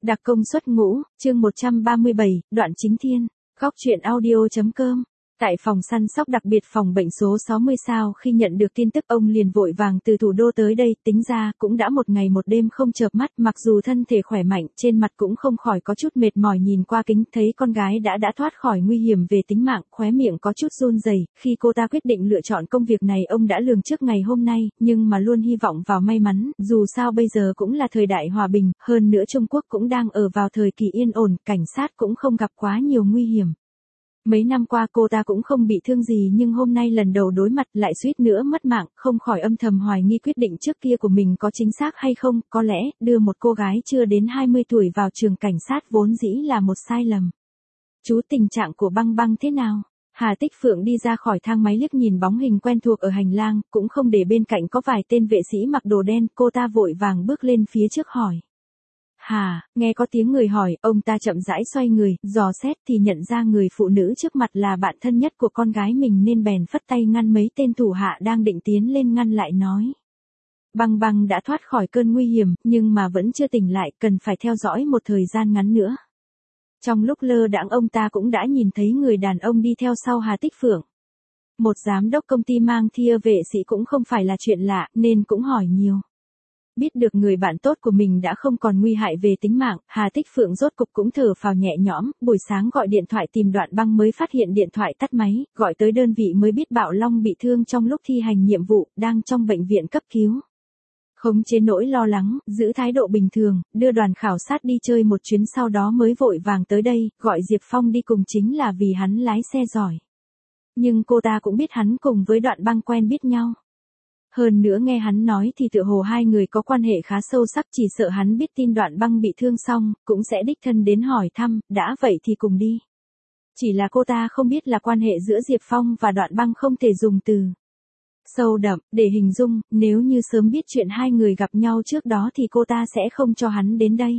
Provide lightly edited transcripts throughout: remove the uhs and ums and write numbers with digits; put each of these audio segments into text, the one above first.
Đặc công xuất ngũ, chương 137, đoạn chính thiên. Góc truyện audio.com. Tại phòng săn sóc đặc biệt phòng bệnh số 60 sao khi nhận được tin tức ông liền vội vàng từ thủ đô tới đây, tính ra cũng đã một ngày một đêm không chợp mắt, mặc dù thân thể khỏe mạnh, trên mặt cũng không khỏi có chút mệt mỏi, nhìn qua kính thấy con gái đã thoát khỏi nguy hiểm về tính mạng, khóe miệng có chút run rẩy. Khi cô ta quyết định lựa chọn công việc này ông đã lường trước ngày hôm nay, nhưng mà luôn hy vọng vào may mắn, dù sao bây giờ cũng là thời đại hòa bình, hơn nữa Trung Quốc cũng đang ở vào thời kỳ yên ổn, cảnh sát cũng không gặp quá nhiều nguy hiểm. Mấy năm qua cô ta cũng không bị thương gì, nhưng hôm nay lần đầu đối mặt lại suýt nữa mất mạng, không khỏi âm thầm hoài nghi quyết định trước kia của mình có chính xác hay không, có lẽ đưa một cô gái chưa đến 20 tuổi vào trường cảnh sát vốn dĩ là một sai lầm. Chú, tình trạng của Băng Băng thế nào? Hà Tích Phượng đi ra khỏi thang máy liếc nhìn bóng hình quen thuộc ở hành lang, cũng không để bên cạnh có vài tên vệ sĩ mặc đồ đen, cô ta vội vàng bước lên phía trước hỏi. Hà, nghe có tiếng người hỏi, ông ta chậm rãi xoay người, dò xét thì nhận ra người phụ nữ trước mặt là bạn thân nhất của con gái mình nên bèn phất tay ngăn mấy tên thủ hạ đang định tiến lên ngăn lại, nói. Băng Băng đã thoát khỏi cơn nguy hiểm, nhưng mà vẫn chưa tỉnh lại, cần phải theo dõi một thời gian ngắn nữa. Trong lúc lơ đãng ông ta cũng đã nhìn thấy người đàn ông đi theo sau Hà Tích Phượng. Một giám đốc công ty mang thia vệ sĩ cũng không phải là chuyện lạ, nên cũng hỏi nhiều. Biết được người bạn tốt của mình đã không còn nguy hại về tính mạng, Hà Tích Phượng rốt cục cũng thở phào nhẹ nhõm, buổi sáng gọi điện thoại tìm Đoạn Băng mới phát hiện điện thoại tắt máy, gọi tới đơn vị mới biết Bạo Long bị thương trong lúc thi hành nhiệm vụ, đang trong bệnh viện cấp cứu. Khống chế nỗi lo lắng, giữ thái độ bình thường, đưa đoàn khảo sát đi chơi một chuyến, sau đó mới vội vàng tới đây, gọi Diệp Phong đi cùng chính là vì hắn lái xe giỏi. Nhưng cô ta cũng biết hắn cùng với Đoạn Băng quen biết nhau. Hơn nữa nghe hắn nói thì tựa hồ hai người có quan hệ khá sâu sắc, chỉ sợ hắn biết tin Đoạn Băng bị thương xong, cũng sẽ đích thân đến hỏi thăm, đã vậy thì cùng đi. Chỉ là cô ta không biết là quan hệ giữa Diệp Phong và Đoạn Băng không thể dùng từ sâu đậm để hình dung, nếu như sớm biết chuyện hai người gặp nhau trước đó thì cô ta sẽ không cho hắn đến đây.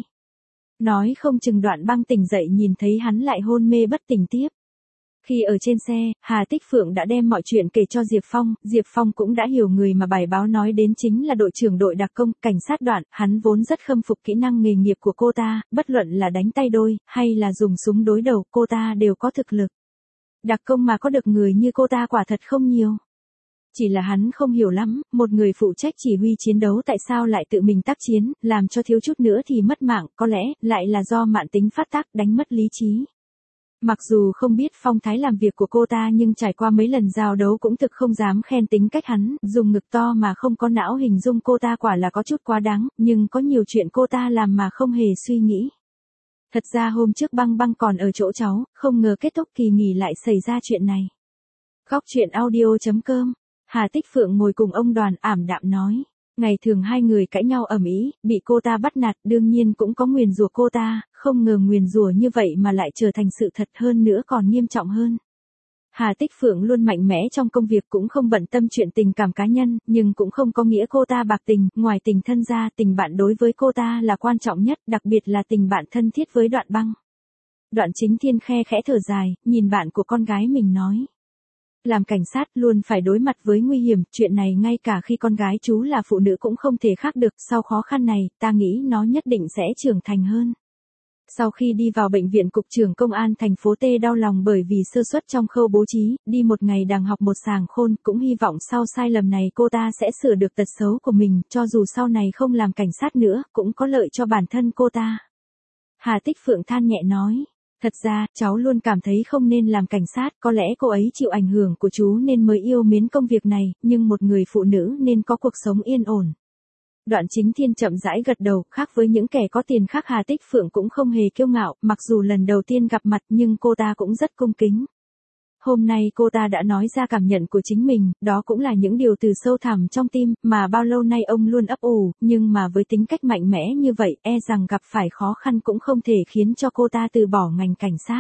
Nói không chừng Đoạn Băng tỉnh dậy nhìn thấy hắn lại hôn mê bất tỉnh tiếp. Khi ở trên xe, Hà Tích Phượng đã đem mọi chuyện kể cho Diệp Phong cũng đã hiểu người mà bài báo nói đến chính là đội trưởng đội đặc công, cảnh sát Đoạn, hắn vốn rất khâm phục kỹ năng nghề nghiệp của cô ta, bất luận là đánh tay đôi, hay là dùng súng đối đầu, cô ta đều có thực lực. Đặc công mà có được người như cô ta quả thật không nhiều. Chỉ là hắn không hiểu lắm, một người phụ trách chỉ huy chiến đấu tại sao lại tự mình tác chiến, làm cho thiếu chút nữa thì mất mạng, có lẽ lại là do mạn tính phát tác đánh mất lý trí. Mặc dù không biết phong thái làm việc của cô ta nhưng trải qua mấy lần giao đấu cũng thực không dám khen tính cách hắn, dùng ngực to mà không có não hình dung cô ta quả là có chút quá đáng, nhưng có nhiều chuyện cô ta làm mà không hề suy nghĩ. Thật ra hôm trước Băng Băng còn ở chỗ cháu, không ngờ kết thúc kỳ nghỉ lại xảy ra chuyện này. Góc truyện audio.com. Hà Tích Phượng ngồi cùng ông Đoàn ảm đạm nói. Ngày thường hai người cãi nhau ầm ĩ, bị cô ta bắt nạt, đương nhiên cũng có nguyền rủa cô ta, không ngờ nguyền rủa như vậy mà lại trở thành sự thật, hơn nữa còn nghiêm trọng hơn. Hà Tích Phượng luôn mạnh mẽ trong công việc, cũng không bận tâm chuyện tình cảm cá nhân, nhưng cũng không có nghĩa cô ta bạc tình, ngoài tình thân ra, tình bạn đối với cô ta là quan trọng nhất, đặc biệt là tình bạn thân thiết với Đoạn Băng. Đoạn Chính Thiên khe khẽ thở dài, nhìn bạn của con gái mình nói. Làm cảnh sát luôn phải đối mặt với nguy hiểm, chuyện này ngay cả khi con gái chú là phụ nữ cũng không thể khác được, sau khó khăn này, ta nghĩ nó nhất định sẽ trưởng thành hơn. Sau khi đi vào bệnh viện, cục trưởng công an thành phố T đau lòng bởi vì sơ suất trong khâu bố trí, đi một ngày đàng học một sàng khôn, cũng hy vọng sau sai lầm này cô ta sẽ sửa được tật xấu của mình, cho dù sau này không làm cảnh sát nữa, cũng có lợi cho bản thân cô ta. Hà Tích Phượng than nhẹ nói. Thật ra, cháu luôn cảm thấy không nên làm cảnh sát, có lẽ cô ấy chịu ảnh hưởng của chú nên mới yêu mến công việc này, nhưng một người phụ nữ nên có cuộc sống yên ổn. Đoạn Chính Thiên chậm rãi gật đầu, khác với những kẻ có tiền khác, Hà Tích Phượng cũng không hề kiêu ngạo, mặc dù lần đầu tiên gặp mặt nhưng cô ta cũng rất cung kính. Hôm nay cô ta đã nói ra cảm nhận của chính mình, đó cũng là những điều từ sâu thẳm trong tim, mà bao lâu nay ông luôn ấp ủ, nhưng mà với tính cách mạnh mẽ như vậy, e rằng gặp phải khó khăn cũng không thể khiến cho cô ta từ bỏ ngành cảnh sát.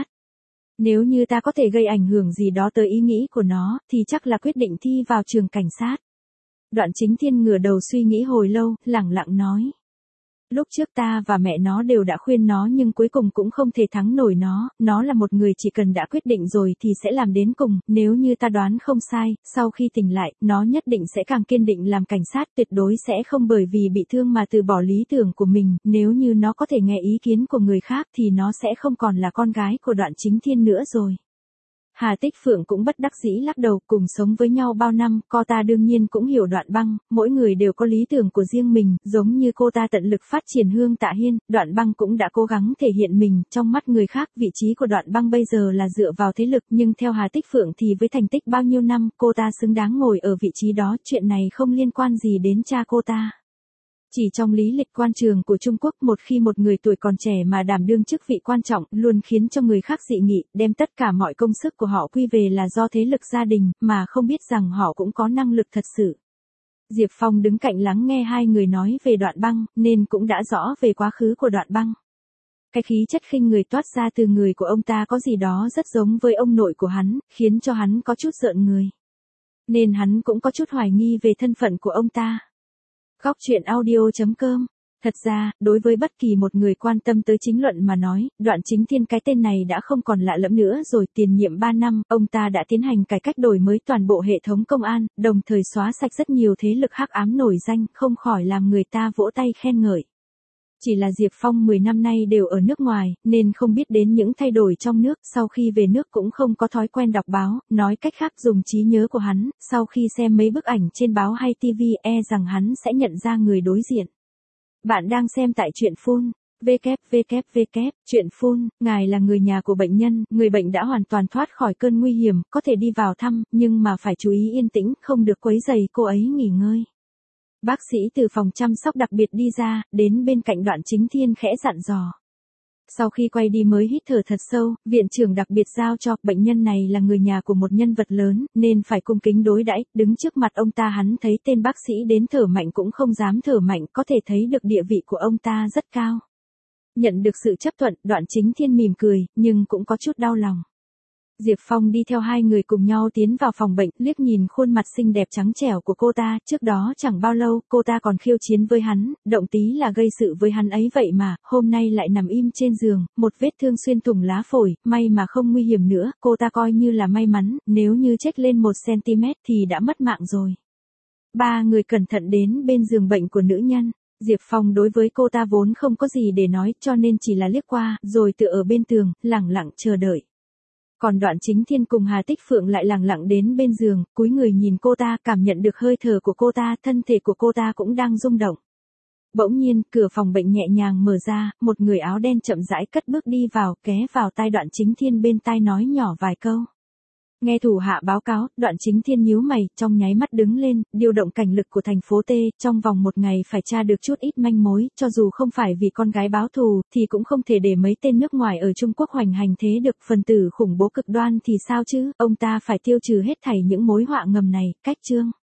Nếu như ta có thể gây ảnh hưởng gì đó tới ý nghĩ của nó, thì chắc là quyết định thi vào trường cảnh sát. Đoạn Chính Thiên ngửa đầu suy nghĩ hồi lâu, lẳng lặng nói. Lúc trước ta và mẹ nó đều đã khuyên nó nhưng cuối cùng cũng không thể thắng nổi nó là một người chỉ cần đã quyết định rồi thì sẽ làm đến cùng, nếu như ta đoán không sai, sau khi tỉnh lại, nó nhất định sẽ càng kiên định làm cảnh sát, tuyệt đối sẽ không bởi vì bị thương mà từ bỏ lý tưởng của mình, nếu như nó có thể nghe ý kiến của người khác thì nó sẽ không còn là con gái của Đoạn Chính Thiên nữa rồi. Hà Tích Phượng cũng bất đắc dĩ lắc đầu, cùng sống với nhau bao năm, cô ta đương nhiên cũng hiểu Đoạn Băng, mỗi người đều có lý tưởng của riêng mình, giống như cô ta tận lực phát triển Hương Tạ Hiên, Đoạn Băng cũng đã cố gắng thể hiện mình, trong mắt người khác, vị trí của Đoạn Băng bây giờ là dựa vào thế lực, nhưng theo Hà Tích Phượng thì với thành tích bao nhiêu năm, cô ta xứng đáng ngồi ở vị trí đó, chuyện này không liên quan gì đến cha cô ta. Chỉ trong lý lịch quan trường của Trung Quốc, một khi một người tuổi còn trẻ mà đảm đương chức vị quan trọng, luôn khiến cho người khác dị nghị, đem tất cả mọi công sức của họ quy về là do thế lực gia đình, mà không biết rằng họ cũng có năng lực thật sự. Diệp Phong đứng cạnh lắng nghe hai người nói về Đoạn Băng, nên cũng đã rõ về quá khứ của Đoạn Băng. Cái khí chất khinh người toát ra từ người của ông ta có gì đó rất giống với ông nội của hắn, khiến cho hắn có chút rợn người. Nên hắn cũng có chút hoài nghi về thân phận của ông ta. Góc truyện audio.com. Thật ra, đối với bất kỳ một người quan tâm tới chính luận mà nói, Đoạn Chính Thiên cái tên này đã không còn lạ lẫm nữa rồi. Tiền nhiệm 3 năm, ông ta đã tiến hành cải cách đổi mới toàn bộ hệ thống công an, đồng thời xóa sạch rất nhiều thế lực hắc ám nổi danh, không khỏi làm người ta vỗ tay khen ngợi. Chỉ là Diệp Phong 10 năm nay đều ở nước ngoài, nên không biết đến những thay đổi trong nước, sau khi về nước cũng không có thói quen đọc báo, nói cách khác dùng trí nhớ của hắn, sau khi xem mấy bức ảnh trên báo hay TV rằng hắn sẽ nhận ra người đối diện. Bạn đang xem tại Truyện Phun. Truyện Phun, ngài là người nhà của bệnh nhân, người bệnh đã hoàn toàn thoát khỏi cơn nguy hiểm, có thể đi vào thăm, nhưng mà phải chú ý yên tĩnh, không được quấy rầy cô ấy nghỉ ngơi. Bác sĩ từ phòng chăm sóc đặc biệt đi ra, đến bên cạnh Đoạn Chính Thiên khẽ dặn dò. Sau khi quay đi mới hít thở thật sâu, viện trưởng đặc biệt giao cho, bệnh nhân này là người nhà của một nhân vật lớn, nên phải cung kính đối đãi. Đứng trước mặt ông ta hắn thấy tên bác sĩ đến thở mạnh cũng không dám thở mạnh, có thể thấy được địa vị của ông ta rất cao. Nhận được sự chấp thuận, Đoạn Chính Thiên mỉm cười, nhưng cũng có chút đau lòng. Diệp Phong đi theo hai người cùng nhau tiến vào phòng bệnh, liếc nhìn khuôn mặt xinh đẹp trắng trẻo của cô ta, trước đó chẳng bao lâu, cô ta còn khiêu chiến với hắn, động tí là gây sự với hắn ấy vậy mà, hôm nay lại nằm im trên giường, một vết thương xuyên thủng lá phổi, may mà không nguy hiểm nữa, cô ta coi như là may mắn, nếu như chếch lên 1cm thì đã mất mạng rồi. Ba người cẩn thận đến bên giường bệnh của nữ nhân. Diệp Phong đối với cô ta vốn không có gì để nói, cho nên chỉ là liếc qua, rồi tựa ở bên tường, lẳng lặng chờ đợi. Còn Đoạn Chính Thiên cùng Hà Tích Phượng lại lẳng lặng đến bên giường, cúi người nhìn cô ta, cảm nhận được hơi thở của cô ta, thân thể của cô ta cũng đang rung động. Bỗng nhiên, cửa phòng bệnh nhẹ nhàng mở ra, một người áo đen chậm rãi cất bước đi vào, ghé vào tai Đoạn Chính Thiên bên tai nói nhỏ vài câu. Nghe thủ hạ báo cáo, Đoạn Chính Thiên nhíu mày, trong nháy mắt đứng lên, điều động cảnh lực của thành phố T, trong vòng một ngày phải tra được chút ít manh mối, cho dù không phải vì con gái báo thù, thì cũng không thể để mấy tên nước ngoài ở Trung Quốc hoành hành thế được, phần tử khủng bố cực đoan thì sao chứ, ông ta phải tiêu trừ hết thảy những mối họa ngầm này, cách chương.